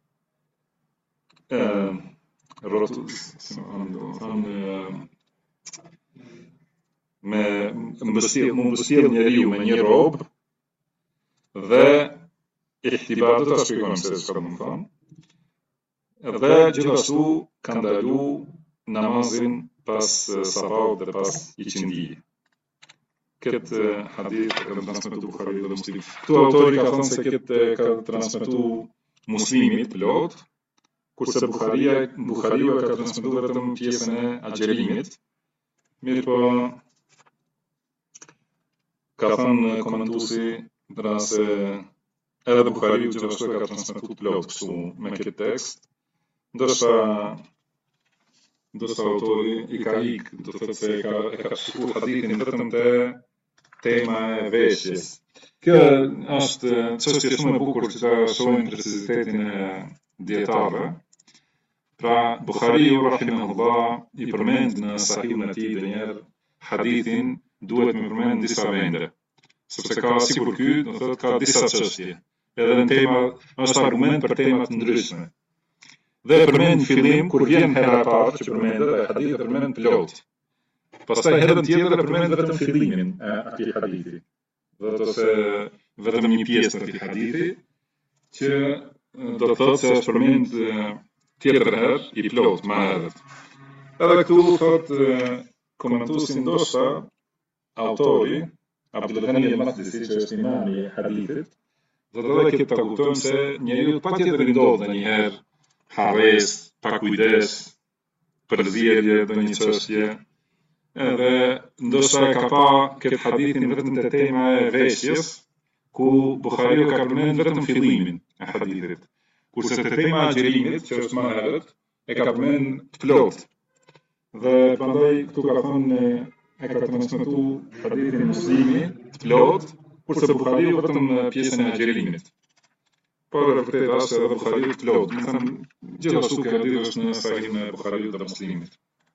me mbështjell njeriu me një robë dhe ihtibar, do ta shpjegojmë se çfarë do të thonë. Dhe gjithashtu ka ndalu namazin pas sabaut dhe pas iqindije. Këtë hadith ka transmetuar Buhariu dhe Muslimi. Këtu autori ka thënë se këtë ka transmetuar Muslimi plot, kurse Buhariu ka transmetuar vetëm pjesën e agjerimit. Mirë po, ka thënë komentuesi se edhe Buhariu gjithashtu ka transmetuar plot kështu me këtë tekst. Ndoshta autori I ka do të thotë se e ka shkuar hadithin vetëm te tema e veshjes. Kjo është çështje shumë e bukur që ta shohim precizitetin e dietarëve. Pra Buhariu rahimahullah I përmend në Sahihun e tij ndonjëherë hadithin duhet me përmend disa vende, sepse ka sikur ky, do të thotë ka disa çështje. Edhe në tema është argument për tema të ndryshme. Dhe përmend fillim kur vjen hera e parë që përmendet e hadithi përmend plot. Pastaj herën tjetër përmend vetëm fillimin e atij hadithi. Do të thotë vetëm një pjesë të atij hadithi që do të thotë se është përmend tjetër herë I plot më herët. Edhe këtu thotë komentuesi ndoshta autori Abdul Ghani al-Maqdisi që është imami I hadithit, do të thotë që ta kuptojmë se njeriu patjetër I ndodh ndonjëherë harres, pa kujdes, përzierje dhe një çështje, edhe ndoshta ka pa këtë hadithin vetëm te tema e veshjes, ku Buhariu ka përmend vetëm fillimin e hadithit, kurse te tema e agjerimit, që është më herët, e ka përmend plot. Dhe prandaj këtu ka thënë e ka transmetuar hadithin Muslimi të plot, kurse Buhariu vetëm pjesën e agjerimit. Por e vërtetë është edhe Buhariu të plot, më thënë gjithashtu ka hadith është në Sahihin e Buhariut dhe Muslimit.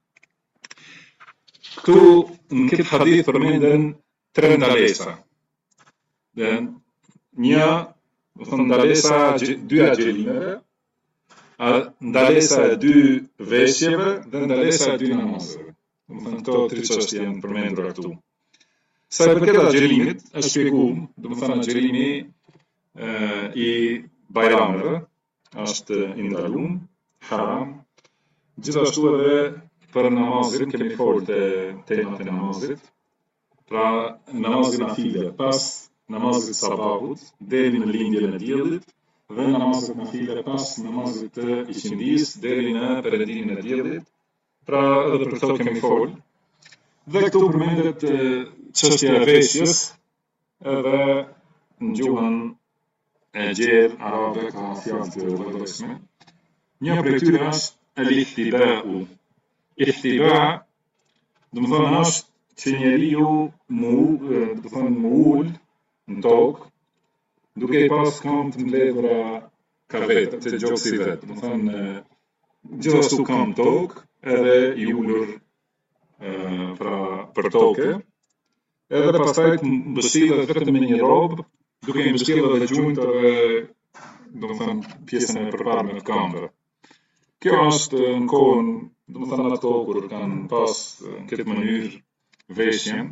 Këtu në këtë hadith përmenden 3 ndalesa. Dhe një Von ndalesa dy agjerimeve, ndalesa e dy veshjeve dhe ndalesa e dy namazeve. Domethënë këto tre çështje janë përmendura këtu. Sa i përket agjerimit, është shpjeguar, domethënë agjerimi i bajrameve është i ndaluar, haram. Gjithashtu edhe për namazin, kemi folë të temat e namazit. Pra namazin nafile pas namazit sabahut deri në lindjen e diellit dhe namazet nafile pas namazit të iqindis deri në perëndimin e diellit. Pra edhe për këto kemi folë. Dhe këtu përmendet çështja e veshjes, edhe në gjuhën e gjerë arabe ka fjalë të vëllësme. Një prej tyre është el-ihtiba'u. Ihtiba, domethënë është që njeriu mu ul në tokë, duke I pas këmbë të mbledhura ka vetë, të gjokë si vetë. Domethënë gjithashtu këmbë tokë, edhe I ulur pra për tokë, edhe pastaj mbështillet vetëm me një robë, duke I mbështillur edhe gjunjtë edhe domethënë pjesën e përparme të këmbëve. Kjo është në kohën, domethënë ato kur kanë pas në këtë mënyrë veshjen.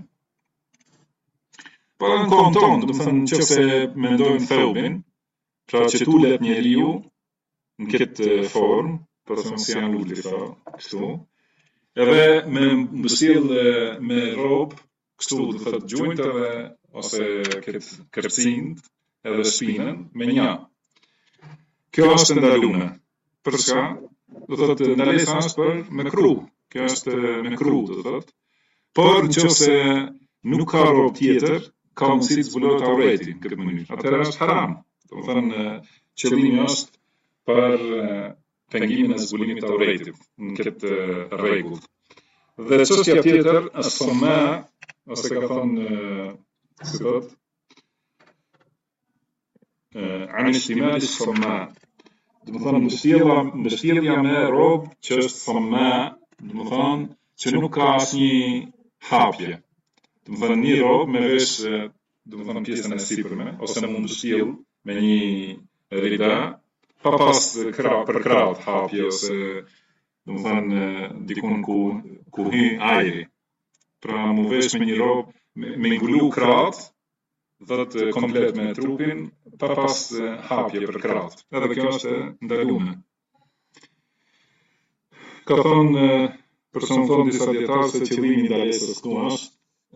Por në kohën tonë, domethënë nëse mendojmë thëubin, pra që tulet njeriu në këtë formë, për të thënë si janë ulur kështu, edhe me mbështjell me robë, kështu do thotë gjunjtë edhe ose këtë kërcind edhe shpinën me një. Kjo është ndaluar. Për çka? Do thotë ndalesa është për mekruh. Kjo është mekruh, do thotë. Por nëse nuk ka robë tjetër, ka mundësi të zbulohet aureti në këtë mënyrë. Atëherë është haram. Do thënë qëllimi është për pengimin e zbulimit të auretit në këtë rregull. Dhe çështja tjetër është somma, ose ka thënë si thotë an ishtimal somma. Do të thonë mbështjellja me robë që është somma, do të thonë që nuk ka asnjë hapje. Do të thonë një robë me vesh, do të thonë pjesën e sipërme, ose mund mbështjell me një rida, pa pas për krahët hapje ose do të thonë dikun ku hy ajri. Pra mu vesh me një robë me ngulu krahët, thotë komplet me trupin, pa pas hapje për krahët. Edhe kjo është ndaluar. Ka thonë person thonë disa dietarë se qëllimi I ndalesës këtu është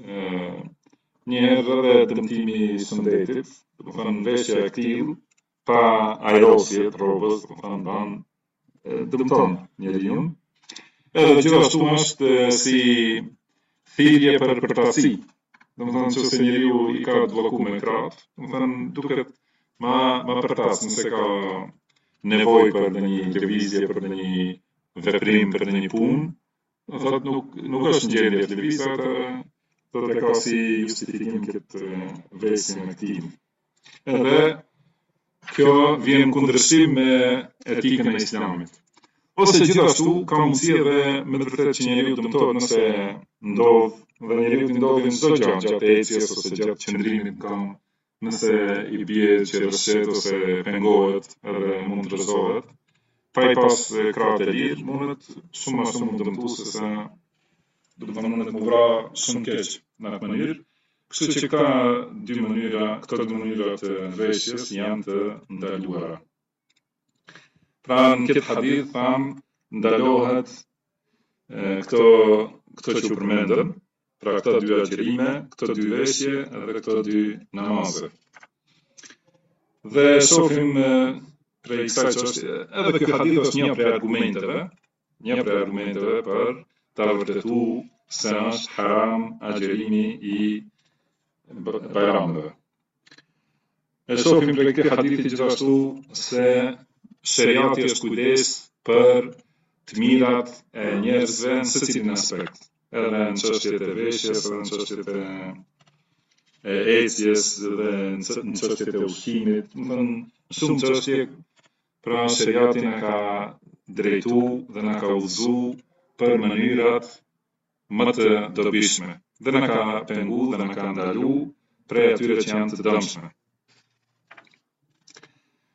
njëherë edhe dëmtimi I shëndetit, do të thonë veshja e tillë pa ajrosje të rrobës, do të thonë dëmton njeriu. Edhe gjithashtu është si thirrje për përtaci. Do të thonë nëse njeriu I ka të bllokuar me krahët, do të thonë duket ma përtas nëse ka nevojë për një lëvizje, për një veprim, për një punë, do thotë nuk është në gjendje të lëvizë, do të ka si justifikim këtë veshjen e tij. Edhe kjo vjen kundërshtim me etikën e Islamit. Ose gjithashtu ka mundësi edhe me të vërtetë që njeriu dëmtohet nëse ndodh dhe njeriu të ndodhin çdo gjë gjatë ecjes ose gjatë qëndrimit në këmbë, nëse I bie që rrshet ose pengohet edhe mund të rrëzohet, pa I pas krahët e lirë, mundet shumë më shumë dëmtues se do të thonë mundet më vra shumë keq në atë mënyrë. Kështu që ka këto dy mënyra të veshjes janë të ndaluara. Pra në këtë hadith thamë ndalohet këto që u përmendëm, pra këto dy agjerime, këto dy veshje edhe këto dy namaze. Dhe shohim prej kësaj çështje, edhe ky hadith është një prej argumenteve për ta vërtetuar se është haram agjerimi I bajrameve. E shohim prej këtij hadithi gjithashtu se Sheriati është kujdes për të mirat e njerëzve në secilin aspekt, edhe në çështjet e veshjes, edhe në çështjet e ecjes, edhe në çështjet e ushqimit, në shumë çështje, pra Sheriati na ka drejtu dhe na ka udhëzu për mënyrat më të dobishme, dhe na ka pengu dhe na ka ndalu prej atyre që janë të dëmshme.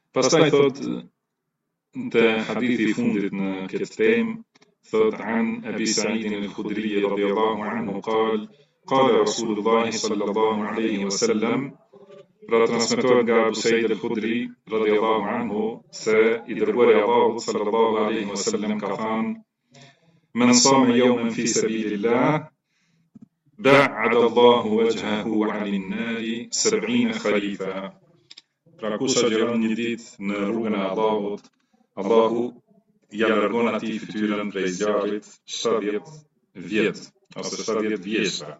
Pastaj thot të hadithi I fundit në këtë temë, thot an Abi Sa'id al-Khudri radiyallahu anhu قال رسول الله صلى الله عليه وسلم pra transmetohet nga Abu Sa'id al-Khudri radiyallahu anhu se I dërguari I Allahut sallallahu alaihi wasallam ka thënë من صام يوما في سبيل الله بعد الله وجهه عن النار 70 خريفا. Pra kush agjeron një ditë në rrugën e Allahut, Allahu ja largon atij fytyrën prej zjarrit 70 vjet ose 70 vjesha.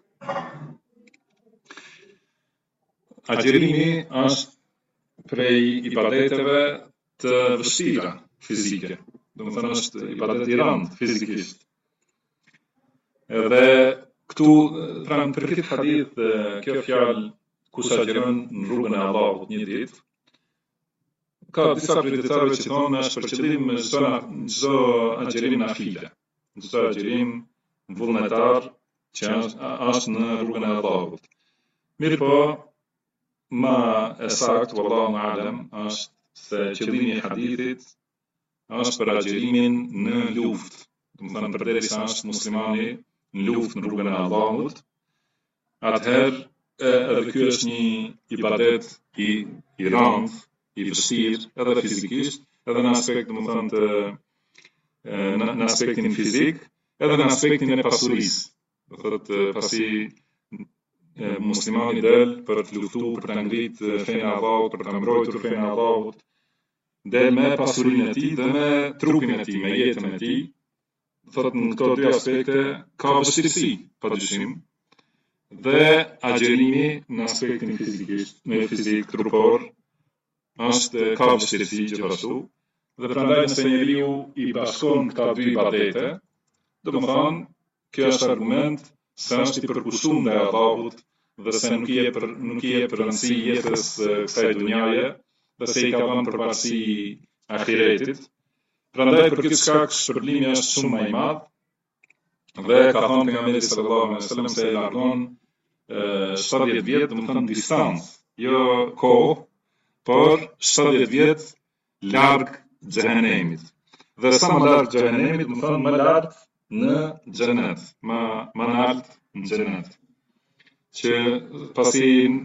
Agjerimi është prej ibadeteve të vështira fizike. Domethënë është ibadet I rëndë fizikisht. Edhe këtu, pra për këtë hadith, kjo fjalë kush agjeron në rrugën e Allahut një ditë, ka disa kryetarëve që thonë është për qëllim çdo agjerim nafile, çdo agjerim vullnetar që është në rrugën e Allahut. Mirë po, ma e saktë, wallahu a'lam, është se qëllimi I hadithit është për agjerimin në luftë. Domethënë përderisa është muslimani në luftë në rrugën e Allahut, atëherë edhe ky është një ibadet I rëndë, I vështirë, edhe fizikisht, edhe në aspekt, domethënë në aspektin fizik, edhe në aspektin e pasurisë. Do thotë pasi muslimani del për të luftuar, për të ngritur fenë e Allahut, për të mbrojtur fenë e Allahut, del me pasurinë e tij dhe me trupin e tij, me jetën e tij. Thotë në këto dy aspekte ka vështirësi, padyshim. Dhe agjerimi në aspektin në fizik trupor është ka vështirësi gjithashtu. Dhe prandaj nëse njeriu I bashkon këta dy ibadete, domethënë kjo është argument se është I përkushtuar ndaj Allahut dhe se nuk I jep rëndësi jetës kësaj dunjaje dhe se I ka dhënë përparësi ahiretit. Prandaj për këtë shkak shpërblimi është shumë më I madh dhe ka thënë pejgamberi sallallahu alaihi wasallam se I largon 70 vjet, domethënë distancë, jo kohë, por 70 vjet larg xhehenemit. Dhe sa më larg xhehenemit, domethënë më lart në xhenet, më lart në xhenet. Që pasi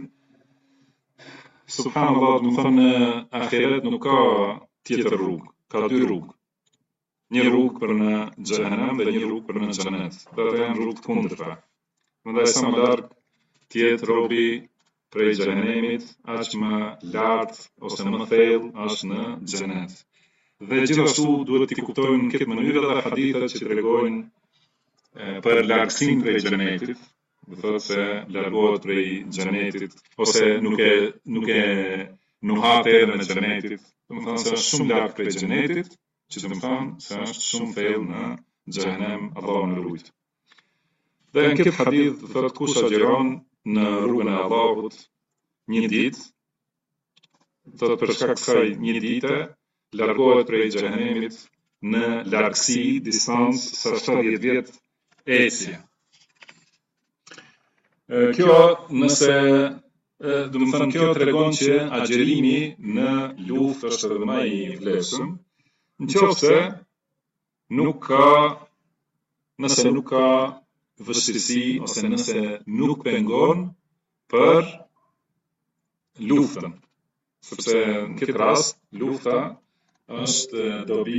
subhanallahu, domethënë në ahiret nuk ka tjetër rrugë, ka dy rrugë. Një rrugë për në xhehenem dhe një rrugë për në xhenet. Dhe ato janë rrugë të kundërta. Prandaj sa më larg tjetë robi prej xhehenemit, aq më lart ose më thellë është në xhenet. Dhe gjithashtu duhet t'i kuptojmë në këtë mënyrë edhe hadithet që tregojnë për largësinë prej xhenetit. Do thotë se largohet prej xhenetit ose nuk e nuhat erën e xhenetit. Domethënë se është shumë larg prej xhenetit, që domethënë se është shumë thellë në xhehenem, Allahu na ruaj. Dhe në këtë hadith thotë kush agjeron në rrugën e Allahut një ditë, thotë për shkak kësaj një dite largohet prej xhehenemit në largësi, distancë sa 70 vjet ecje. Kjo nëse kjo tregon që agjerimi në luftë është edhe më I vlefshëm, nëse nuk ka vështirësi ose nëse nuk pengon për luftën. Sepse në këtë rast lufta është dobi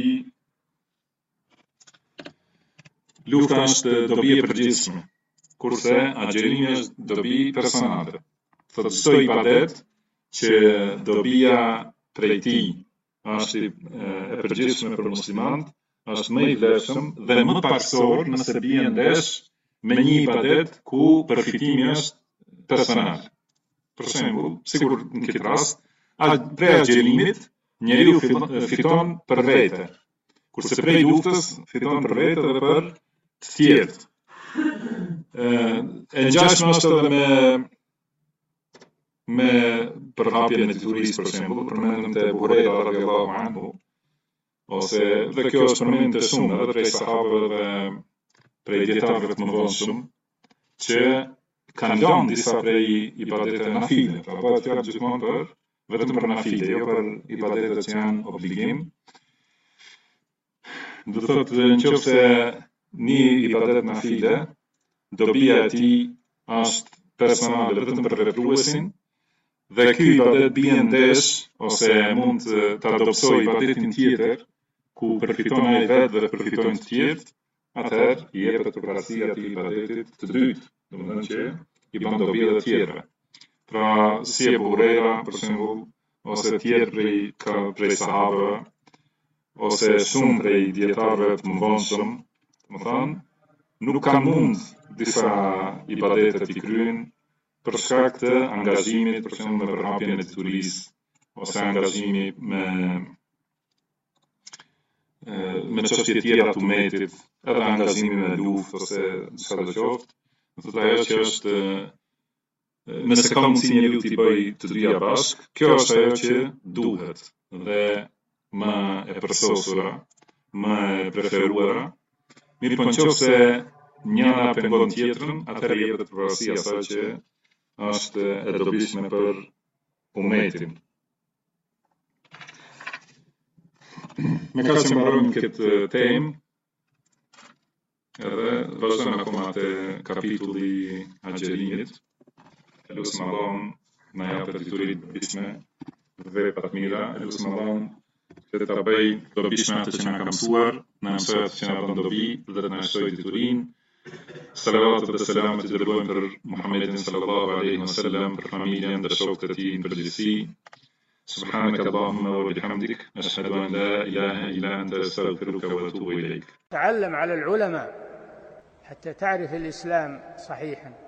e përgjithshme, kurse agjerimi është dobi personale. Thotë çdo ibadet që dobia prej tij është e përgjithshme për muslimanët, është më I vlefshëm dhe më paksor nëse bien ndesh me një ibadet ku përfitimi është personal. Për shembull, sigur në këtë rast, prej agjerimit njeriu fiton për vete, kurse prej luftës fiton për vete dhe për të tjerët. E ngjashme është edhe me përhapjen e diturisë, për shembull, përmendëm te Buhari radhiyallahu anhu, ose dhe kjo është përmendur të shumë edhe prej sahabëve dhe prej dietarëve të mëdhenj që kanë lënë disa prej ibadete nafile, pra bëhet fjalë gjithmonë për vetëm për nafile, jo për ibadetet që janë obligim. Do thotë nëse një ibadet nafile, dobia e tij është personale vetëm për vepruesin, dhe ky ibadet bie ndesh ose mund të adopsoj ibadetin tjetër, ku përfiton ai vetë dhe përfitojnë të tjerë, atëherë i jepet përparësia atij ibadetit të dytë, domethënë që i bën dobi edhe tjerëve. Pra, si Ebu Hurajra, për shembull, ose tjerë prej sahabëve, ose shumë prej dietarëve të mëvonshëm, domethënë, nuk kanë mund disa ibadete të kryejnë për shkak të angazhimit, për shembull me përhapjen e diturisë, ose angazhimi me çështje tjera të umetit, edhe angazhimi me luftë ose çka do qoftë. Do thotë ajo që është nëse ka mundësi njeriu t'i bëj të dyja bashkë, kjo është ajo që duhet dhe më e përsosura, më e preferuara. Mirë po nëse njëra pengon tjetrën, atëherë jepet përparësia asaj që është e dobishme për umetin. Me ka që mbarojmë këtë temë, edhe vazhdojmë akoma te kapitulli agjerimit. Lutem Allahun na japë detyrit të dobishme, vepra të mira, lutem Allahun që ta bëj dobishme atë që na ka mësuar, na mësoj atë që na bën dobi dhe të na shojë deturinë. Salavatet dhe selamet i dërgojmë për Muhammedin sallallahu alaihi wasallam, për familjen dhe shokët e tij në përgjithësi. سبحانك اللهم وبحمدك أشهد أن لا إله إلا أنت أستغفرك وأتوب إليك. تعلم على العلماء حتى تعرف الإسلام صحيحا.